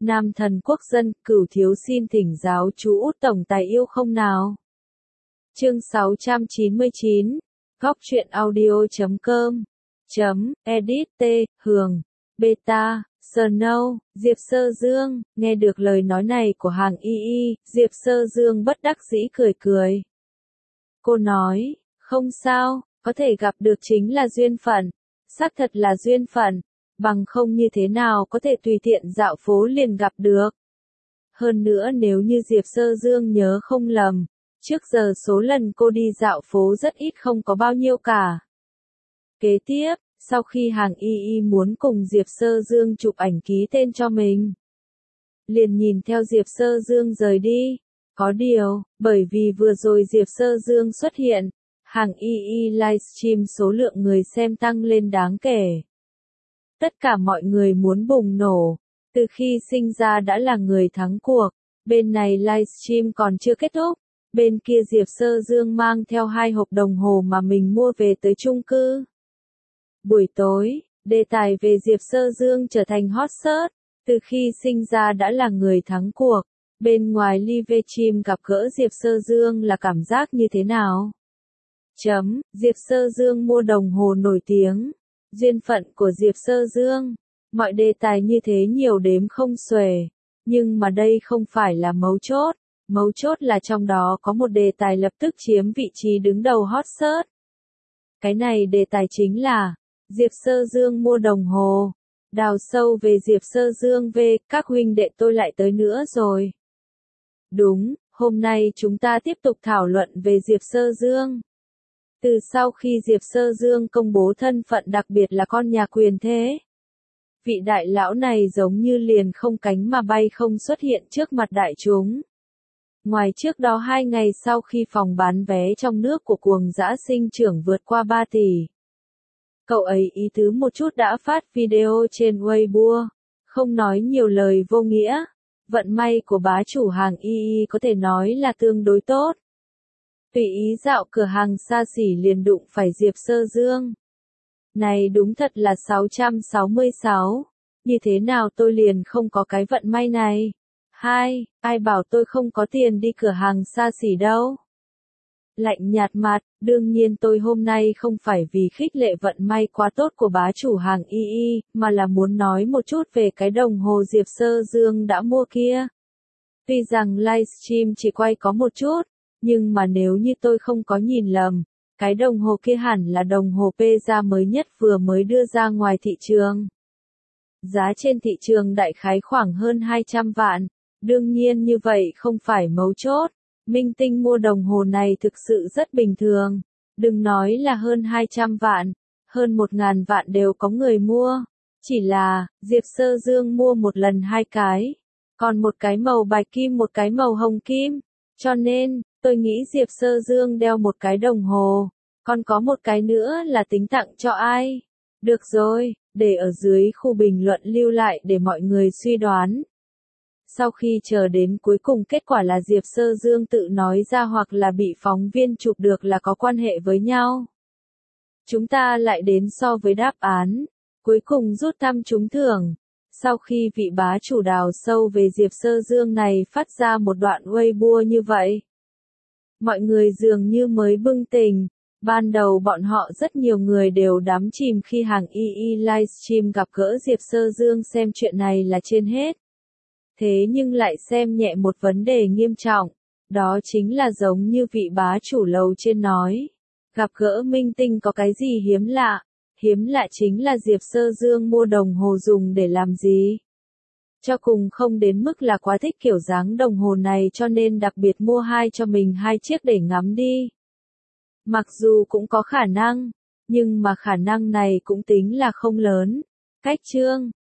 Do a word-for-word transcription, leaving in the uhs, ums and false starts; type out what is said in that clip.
Nam thần quốc dân, Cửu thiếu xin thỉnh giáo chú Út tổng tài yêu không nào. Chương sáu trăm chín mươi chín, góc truyện audio chấm com, chấm, edit t, Hường, beta, Snow, Diệp Sơ Dương, nghe được lời nói này của hàng y y, Diệp Sơ Dương bất đắc dĩ cười cười. Cô nói, không sao, có thể gặp được chính là duyên phận, xác thật là duyên phận, bằng không như thế nào có thể tùy tiện dạo phố liền gặp được. Hơn nữa nếu như Diệp Sơ Dương nhớ không lầm, trước giờ số lần cô đi dạo phố rất ít không có bao nhiêu cả. Kế tiếp, sau khi hàng y y muốn cùng Diệp Sơ Dương chụp ảnh ký tên cho mình, liền nhìn theo Diệp Sơ Dương rời đi. Có điều, bởi vì vừa rồi Diệp Sơ Dương xuất hiện, hàng y y livestream số lượng người xem tăng lên đáng kể. Tất cả mọi người muốn bùng nổ, từ khi sinh ra đã là người thắng cuộc, bên này livestream còn chưa kết thúc, bên kia Diệp Sơ Dương mang theo hai hộp đồng hồ mà mình mua về tới chung cư. Buổi tối, đề tài về Diệp Sơ Dương trở thành hot search, từ khi sinh ra đã là người thắng cuộc, bên ngoài livestream gặp gỡ Diệp Sơ Dương là cảm giác như thế nào? Chấm, Diệp Sơ Dương mua đồng hồ nổi tiếng. Duyên phận của Diệp Sơ Dương, mọi đề tài như thế nhiều đếm không xuể, nhưng mà đây không phải là mấu chốt, mấu chốt là trong đó có một đề tài lập tức chiếm vị trí đứng đầu hot search. Cái này đề tài chính là, Diệp Sơ Dương mua đồng hồ, đào sâu về Diệp Sơ Dương về, các huynh đệ tôi lại tới nữa rồi. Đúng, hôm nay chúng ta tiếp tục thảo luận về Diệp Sơ Dương. Từ sau khi Diệp Sơ Dương công bố thân phận đặc biệt là con nhà quyền thế, vị đại lão này giống như liền không cánh mà bay không xuất hiện trước mặt đại chúng. Ngoài trước đó hai ngày sau khi phòng bán vé trong nước của cuồng dã sinh trưởng vượt qua ba tỷ, cậu ấy ý tứ một chút đã phát video trên Weibo, không nói nhiều lời vô nghĩa, vận may của bá chủ hàng y y có thể nói là tương đối tốt. Tùy ý dạo cửa hàng xa xỉ liền đụng phải Diệp Sơ Dương. Này đúng thật là sáu trăm sáu mươi sáu, như thế nào tôi liền không có cái vận may này? Hai, ai bảo tôi không có tiền đi cửa hàng xa xỉ đâu? Lạnh nhạt mặt, đương nhiên tôi hôm nay không phải vì khích lệ vận may quá tốt của bá chủ hàng y y, mà là muốn nói một chút về cái đồng hồ Diệp Sơ Dương đã mua kia. Tuy rằng livestream chỉ quay có một chút, nhưng mà nếu như tôi không có nhìn lầm, cái đồng hồ kia hẳn là đồng hồ Peza mới nhất vừa mới đưa ra ngoài thị trường. Giá trên thị trường đại khái khoảng hơn hai trăm vạn, đương nhiên như vậy không phải mấu chốt, minh tinh mua đồng hồ này thực sự rất bình thường, đừng nói là hơn hai trăm vạn, hơn một ngàn vạn đều có người mua, chỉ là, Diệp Sơ Dương mua một lần hai cái, còn một cái màu bạch kim một cái màu hồng kim, cho nên, tôi nghĩ Diệp Sơ Dương đeo một cái đồng hồ, còn có một cái nữa là tính tặng cho ai. Được rồi, để ở dưới khu bình luận lưu lại để mọi người suy đoán. Sau khi chờ đến cuối cùng kết quả là Diệp Sơ Dương tự nói ra hoặc là bị phóng viên chụp được là có quan hệ với nhau. Chúng ta lại đến so với đáp án, cuối cùng rút thăm trúng thưởng. Sau khi vị bá chủ đào sâu về Diệp Sơ Dương này phát ra một đoạn Weibo như vậy, mọi người dường như mới bừng tỉnh. Ban đầu bọn họ rất nhiều người đều đắm chìm khi hàng y y livestream gặp gỡ Diệp Sơ Dương xem chuyện này là trên hết. Thế nhưng lại xem nhẹ một vấn đề nghiêm trọng, đó chính là giống như vị bá chủ lầu trên nói. Gặp gỡ minh tinh có cái gì hiếm lạ? Hiếm lạ chính là Diệp Sơ Dương mua đồng hồ dùng để làm gì? Cho cùng không đến mức là quá thích kiểu dáng đồng hồ này cho nên đặc biệt mua hai cho mình hai chiếc để ngắm đi. Mặc dù cũng có khả năng, nhưng mà khả năng này cũng tính là không lớn. Cách chương